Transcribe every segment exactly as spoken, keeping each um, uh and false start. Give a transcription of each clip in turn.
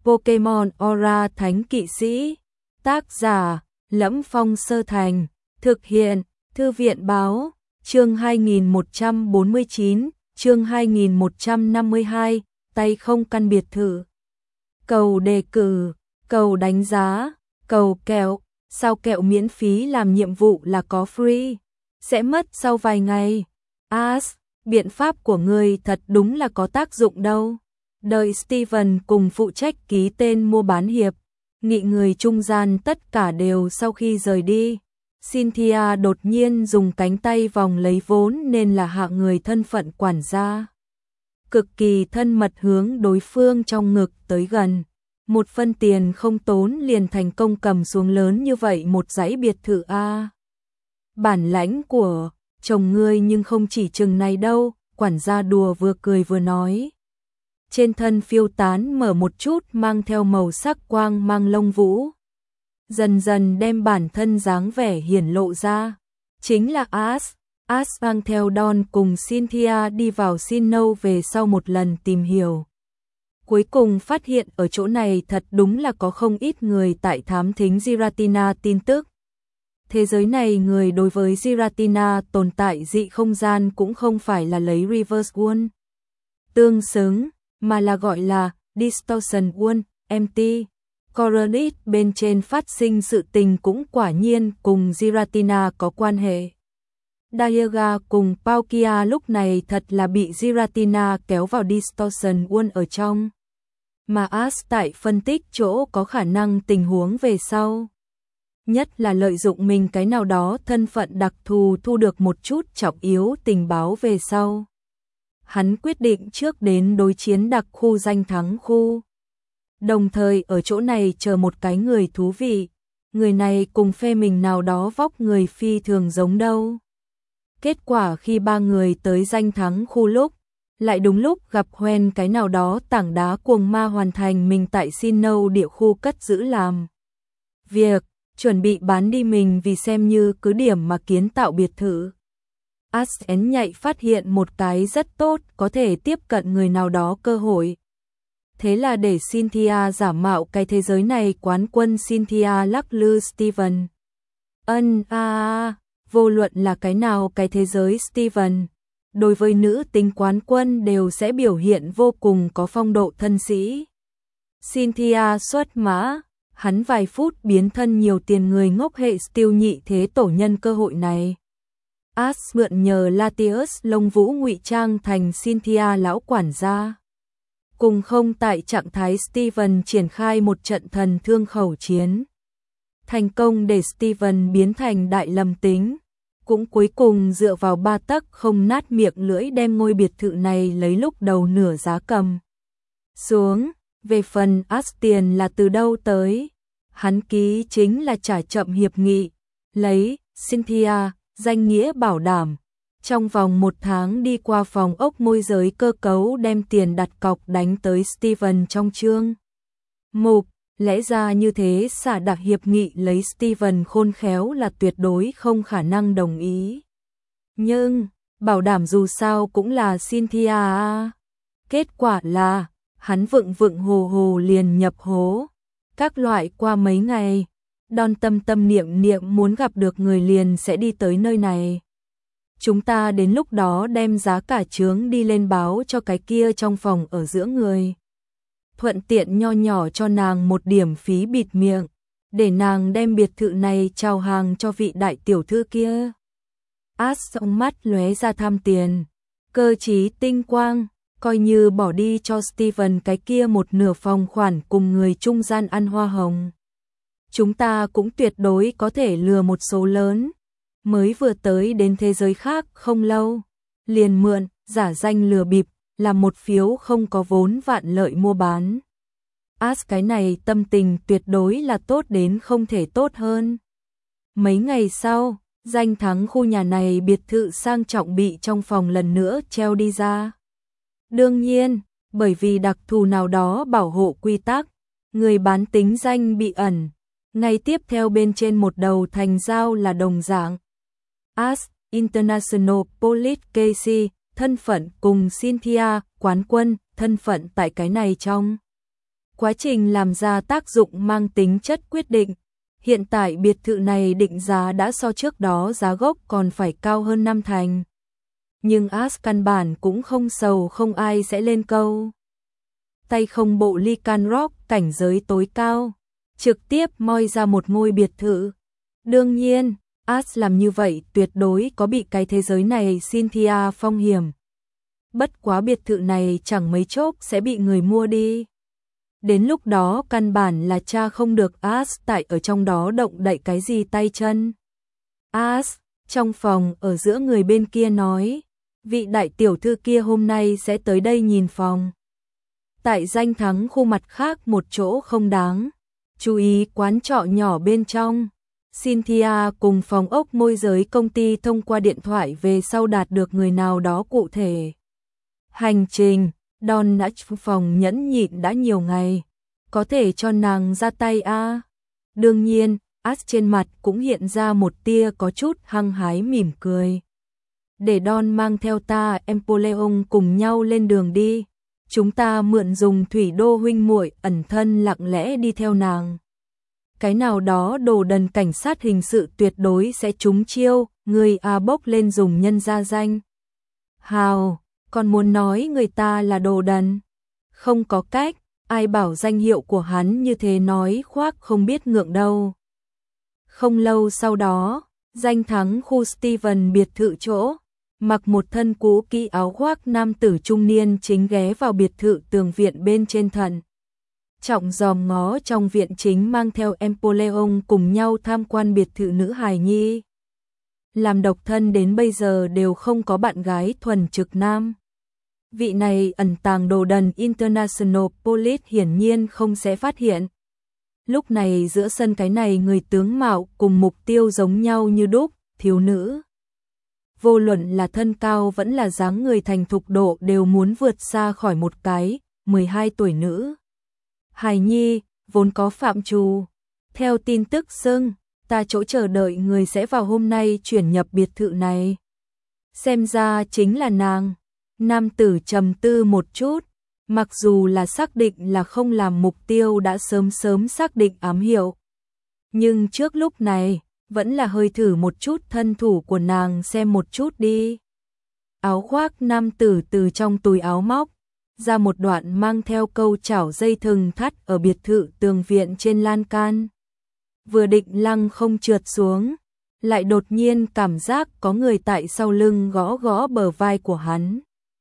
Pokemon Aura Thánh Kỵ Sĩ. Tác giả Lẫm Phong Sơ Thành. Thực hiện Thư viện Báo. Chương hai nghìn một trăm bốn mươi chín, chương hai nghìn một trăm năm mươi hai, tay không căn biệt thự. Cầu đề cử, cầu đánh giá, cầu kẹo, sao kẹo miễn phí làm nhiệm vụ là có free, sẽ mất sau vài ngày. As, biện pháp của ngươi thật đúng là có tác dụng đâu. Đợi Steven cùng phụ trách ký tên mua bán hiệp, nghị người trung gian tất cả đều sau khi rời đi. Cynthia đột nhiên dùng cánh tay vòng lấy vốn nên là hạ người thân phận quản gia. Cực kỳ thân mật hướng đối phương trong ngực tới gần. Một phân tiền không tốn liền thành công cầm xuống lớn như vậy một dãy biệt thự a. Bản lãnh của chồng ngươi nhưng không chỉ chừng này đâu, quản gia đùa vừa cười vừa nói. Trên thân phiêu tán mở một chút mang theo màu sắc quang mang lông vũ. Dần dần đem bản thân dáng vẻ hiển lộ ra. Chính là As. As mang theo Don cùng Cynthia đi vào Sinnoh về sau một lần tìm hiểu. Cuối cùng phát hiện ở chỗ này thật đúng là có không ít người tại thám thính Giratina tin tức. Thế giới này người đối với Giratina tồn tại dị không gian cũng không phải là lấy Reverse World tương xứng, mà là gọi là Distortion World, empty. Coronis bên trên phát sinh sự tình cũng quả nhiên cùng Giratina có quan hệ. Diaga cùng Palkia lúc này thật là bị Giratina kéo vào Distortion World ở trong. Mà As tại phân tích chỗ có khả năng tình huống về sau. Nhất là lợi dụng mình cái nào đó thân phận đặc thù thu được một chút trọng yếu tình báo về sau. Hắn quyết định trước đến đối chiến đặc khu danh thắng khu. Đồng thời ở chỗ này chờ một cái người thú vị. Người này cùng phe mình nào đó vóc người phi thường giống đâu. Kết quả khi ba người tới danh thắng khu lúc, lại đúng lúc gặp Hoen cái nào đó tảng đá cuồng ma hoàn thành mình tại Sinnoh địa khu cất giữ làm việc, chuẩn bị bán đi mình vì xem như cứ điểm mà kiến tạo biệt thự. As én nhạy phát hiện một cái rất tốt có thể tiếp cận người nào đó cơ hội. Thế là để Cynthia giả mạo cái thế giới này quán quân Cynthia lắc lư Steven. Ân a à, vô luận là cái nào cái thế giới Steven, đối với nữ tính quán quân đều sẽ biểu hiện vô cùng có phong độ thân sĩ. Cynthia xuất mã, hắn vài phút biến thân nhiều tiền người ngốc hệ Steel nhị thế tổ nhân cơ hội này. As mượn nhờ Latius lông vũ ngụy trang thành Cynthia lão quản gia. Cùng không tại trạng thái Steven triển khai một trận thần thương khẩu chiến. Thành công để Steven biến thành đại lâm tính. Cũng cuối cùng dựa vào ba tấc không nát miệng lưỡi đem ngôi biệt thự này lấy lúc đầu nửa giá cầm xuống. Về phần As tiền là từ đâu tới, hắn ký chính là trả chậm hiệp nghị, lấy Cynthia danh nghĩa bảo đảm trong vòng một tháng đi qua phòng ốc môi giới cơ cấu đem tiền đặt cọc đánh tới Steven trong chương mục. Lẽ ra như thế xả đặc hiệp nghị lấy Steven khôn khéo là tuyệt đối không khả năng đồng ý. Nhưng, bảo đảm dù sao cũng là Cynthia à. Kết quả là, hắn vựng vựng hồ hồ liền nhập hố. Các loại qua mấy ngày, Don tâm tâm niệm niệm muốn gặp được người liền sẽ đi tới nơi này. Chúng ta đến lúc đó đem giá cả chướng đi lên báo cho cái kia trong phòng ở giữa người. Thuận tiện nho nhỏ cho nàng một điểm phí bịt miệng, để nàng đem biệt thự này chào hàng cho vị đại tiểu thư kia. As trong mắt lóe ra tham tiền, cơ trí tinh quang, coi như bỏ đi cho Steven cái kia một nửa phòng khoản cùng người trung gian ăn hoa hồng. Chúng ta cũng tuyệt đối có thể lừa một số lớn, mới vừa tới đến thế giới khác không lâu, liền mượn, giả danh lừa bịp, làm một phiếu không có vốn vạn lợi mua bán. As cái này tâm tình tuyệt đối là tốt đến không thể tốt hơn. Mấy ngày sau, danh thắng khu nhà này biệt thự sang trọng bị trong phòng lần nữa treo đi ra. Đương nhiên, bởi vì đặc thù nào đó bảo hộ quy tắc, người bán tính danh bị ẩn. Ngay tiếp theo bên trên một đầu thành dao là đồng dạng. As, International Police Case, thân phận cùng Cynthia, quán quân, thân phận tại cái này trong Quá trình làm ra tác dụng mang tính chất quyết định. Hiện tại biệt thự này định giá đã so trước đó giá gốc còn phải cao hơn năm thành. Nhưng As căn bản cũng không sầu không ai sẽ lên câu. Tay không bộ Lycan Rock cảnh giới tối cao, trực tiếp moi ra một ngôi biệt thự. Đương nhiên, As làm như vậy tuyệt đối có bị cái thế giới này Cynthia phong hiểm. Bất quá biệt thự này chẳng mấy chốc sẽ bị người mua đi. Đến lúc đó căn bản là cha không được As tại ở trong đó động đậy cái gì tay chân. As, trong phòng ở giữa người bên kia nói, vị đại tiểu thư kia hôm nay sẽ tới đây nhìn phòng. Tại danh thắng khu mặt khác một chỗ không đáng chú ý quán trọ nhỏ bên trong. Cynthia cùng phòng ốc môi giới công ty thông qua điện thoại về sau đạt được người nào đó cụ thể. Hành trình, Don đã phòng nhẫn nhịn đã nhiều ngày, có thể cho nàng ra tay a. À. Đương nhiên, As trên mặt cũng hiện ra một tia có chút hăng hái mỉm cười. Để Don mang theo ta Empoleon cùng nhau lên đường đi. Chúng ta mượn dùng thủy đô huynh muội ẩn thân lặng lẽ đi theo nàng. Cái nào đó đồ đần cảnh sát hình sự tuyệt đối sẽ trúng chiêu, người a bốc lên dùng nhân ra danh. Hào, còn muốn nói người ta là đồ đần. Không có cách, ai bảo danh hiệu của hắn như thế nói khoác không biết ngượng đâu. Không lâu sau đó, danh thắng khu Steven biệt thự chỗ, mặc một thân cũ kỹ áo khoác nam tử trung niên chính ghé vào biệt thự tường viện bên trên thần. Trọng dòm ngó trong viện chính mang theo Empoleon cùng nhau tham quan biệt thự nữ hài nhi. Làm độc thân đến bây giờ đều không có bạn gái thuần trực nam. Vị này ẩn tàng đồ đần International Police hiển nhiên không sẽ phát hiện. Lúc này giữa sân cái này người tướng mạo cùng mục tiêu giống nhau như đúc, thiếu nữ. Vô luận là thân cao vẫn là dáng người thành thục độ đều muốn vượt xa khỏi một cái, mười hai tuổi nữ. Hài nhi, vốn có phạm trù. Theo tin tức xưng, ta chỗ chờ đợi người sẽ vào hôm nay chuyển nhập biệt thự này. Xem ra chính là nàng. Nam tử trầm tư một chút, mặc dù là xác định là không làm mục tiêu đã sớm sớm xác định ám hiệu. Nhưng trước lúc này, vẫn là hơi thử một chút thân thủ của nàng xem một chút đi. Áo khoác nam tử từ trong túi áo móc ra một đoạn mang theo câu chảo dây thừng thắt ở biệt thự tường viện trên lan can. Vừa định lăng không trượt xuống, lại đột nhiên cảm giác có người tại sau lưng gõ gõ bờ vai của hắn.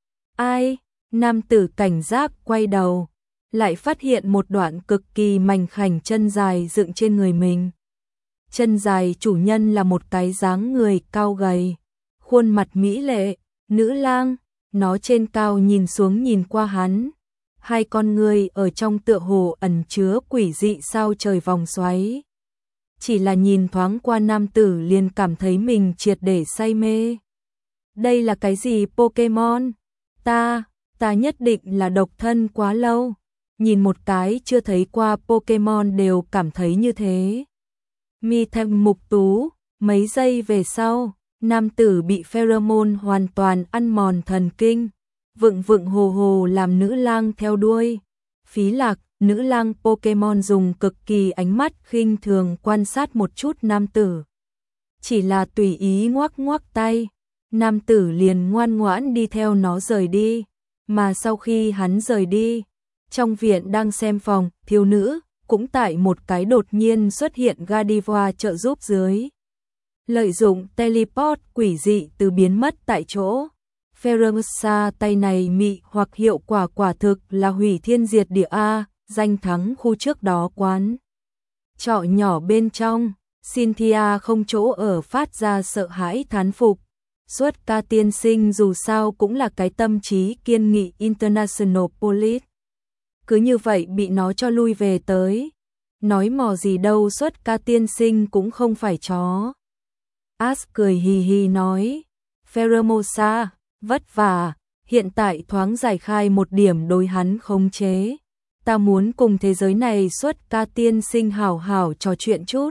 Ai? Nam tử cảnh giác quay đầu, lại phát hiện một đoạn cực kỳ mảnh khảnh chân dài dựng trên người mình. Chân dài chủ nhân là một cái dáng người cao gầy, khuôn mặt mỹ lệ, nữ lang, nó trên cao nhìn xuống nhìn qua hắn. Hai con người ở trong tựa hồ ẩn chứa quỷ dị sao trời vòng xoáy. Chỉ là nhìn thoáng qua nam tử liền cảm thấy mình triệt để say mê. Đây là cái gì Pokemon? Ta, ta nhất định là độc thân quá lâu. Nhìn một cái chưa thấy qua Pokemon đều cảm thấy như thế. Mi thêm mục tú, mấy giây về sau, nam tử bị pheromone hoàn toàn ăn mòn thần kinh, vựng vựng hồ hồ làm nữ lang theo đuôi. Phí lạc, nữ lang Pokemon dùng cực kỳ ánh mắt khinh thường quan sát một chút nam tử. Chỉ là tùy ý ngoắc ngoắc tay, nam tử liền ngoan ngoãn đi theo nó rời đi. Mà sau khi hắn rời đi, trong viện đang xem phòng, thiếu nữ cũng tại một cái đột nhiên xuất hiện Gardevoir trợ giúp dưới. Lợi dụng teleport quỷ dị từ biến mất tại chỗ. Pheromosa tay này mị hoặc hiệu quả quả thực là hủy thiên diệt địa A, danh thắng khu trước đó quán. Trọ nhỏ bên trong, Cynthia không chỗ ở phát ra sợ hãi thán phục. Suốt ca tiên sinh dù sao cũng là cái tâm trí kiên nghị International Police. Cứ như vậy bị nó cho lui về tới. Nói mò gì đâu suốt ca tiên sinh cũng không phải chó. As cười hì hì nói. Pheromosa, vất vả, hiện tại thoáng giải khai một điểm đối hắn khống chế. Ta muốn cùng thế giới này suốt ca tiên sinh hảo hảo trò chuyện chút.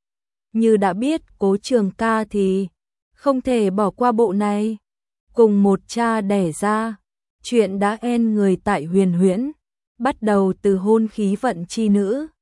Như đã biết Cố Trường ca thì không thể bỏ qua bộ này. Cùng một cha đẻ ra, chuyện đã en người tại huyền huyễn. bắt đầu từ hôn khí vận chi nữ.